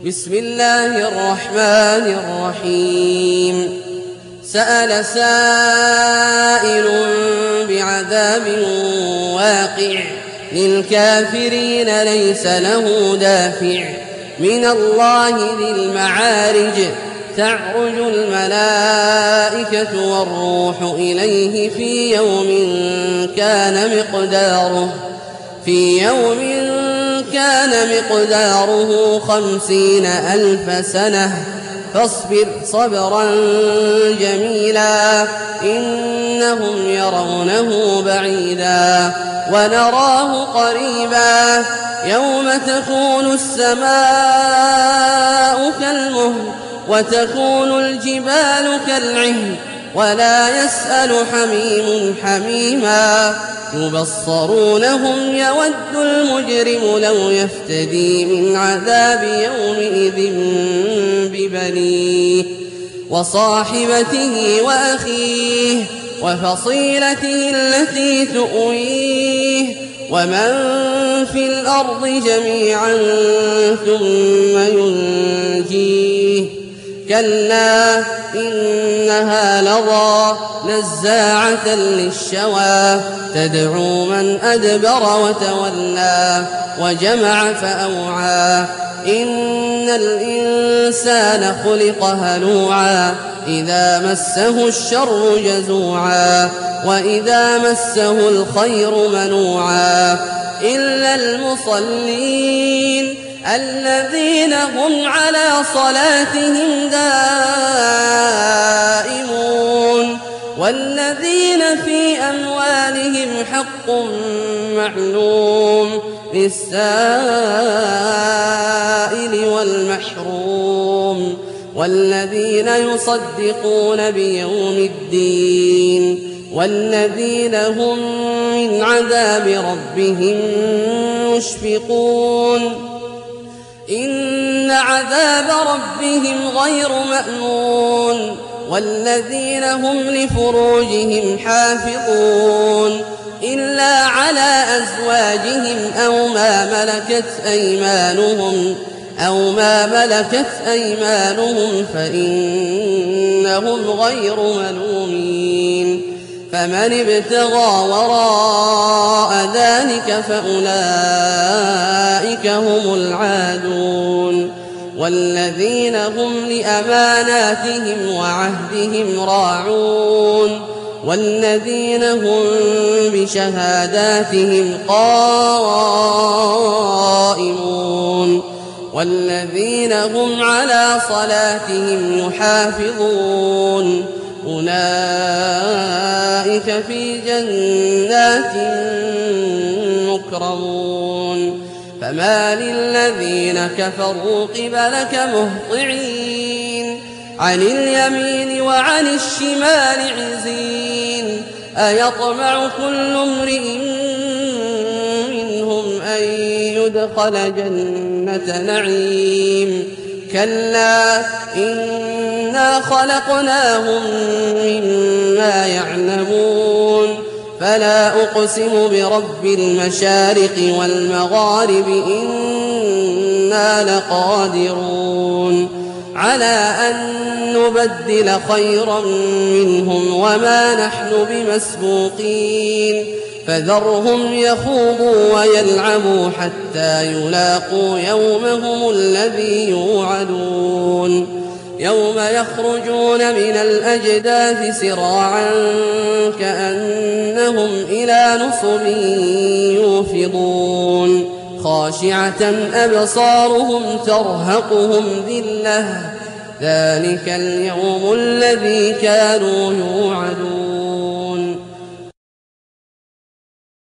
بسم الله الرحمن الرحيم سأل سائل بعذاب واقع للكافرين ليس له دافع من الله ذي المعارج تعرج الملائكة والروح إليه في يوم كان مقداره 50,000 سنة فاصبر صبرا جميلا إنهم يرونه بعيدا ونراه قريبا يوم تكون السماء كالمهل وتكون الجبال كالعهن ولا يسأل حميم حميما يبصرونهم يود المجرم لو يفتدي من عذاب يومئذ ببنيه وصاحبته وأخيه وفصيلته التي تؤويه ومن في الأرض جميعا ثم ينجيه كلا إنها لظى نزاعة للشوى تدعو من أدبر وتولى وجمع فأوعى إن الإنسان خلق هلوعا إذا مسه الشر جزوعا وإذا مسه الخير منوعا إلا المصلين الذين هم على صلاتهم دائمون والذين في أموالهم حق معلوم للسائل والمحروم والذين يصدقون بيوم الدين والذين هم من عذاب ربهم مشفقون إن عذاب ربهم غير مأمون والذين هم لفروجهم حافظون إلا على أزواجهم أو ما ملكت أيمانهم فإنهم غير ملومين فمن ابتغى وراء ذلك فأولئك هم العادون والذين هم لأماناتهم وعهدهم راعون والذين هم بشهاداتهم قائمون والذين هم على صلاتهم يحافظون أولئك في جنات مكرمون فما للذين كفروا قبلك مهطعين عن اليمين وعن الشمال عزين أيطمع كل امرئ منهم أن يدخل جنة نعيم كلا إنا خلقناهم مما يعلمون فلا أقسم برب المشارق والمغارب إنا لقادرون على أن نبدل خيرا منهم وما نحن بمسبوقين فذرهم يخوضوا ويلعبوا حتى يلاقوا يومهم الذي يوعدون يوم يخرجون من الأجداث سراعا كأنهم إلى نصب يوفضون خاشعة أبصارهم ترهقهم ذلة ذلك اليوم الذي كانوا يوعدون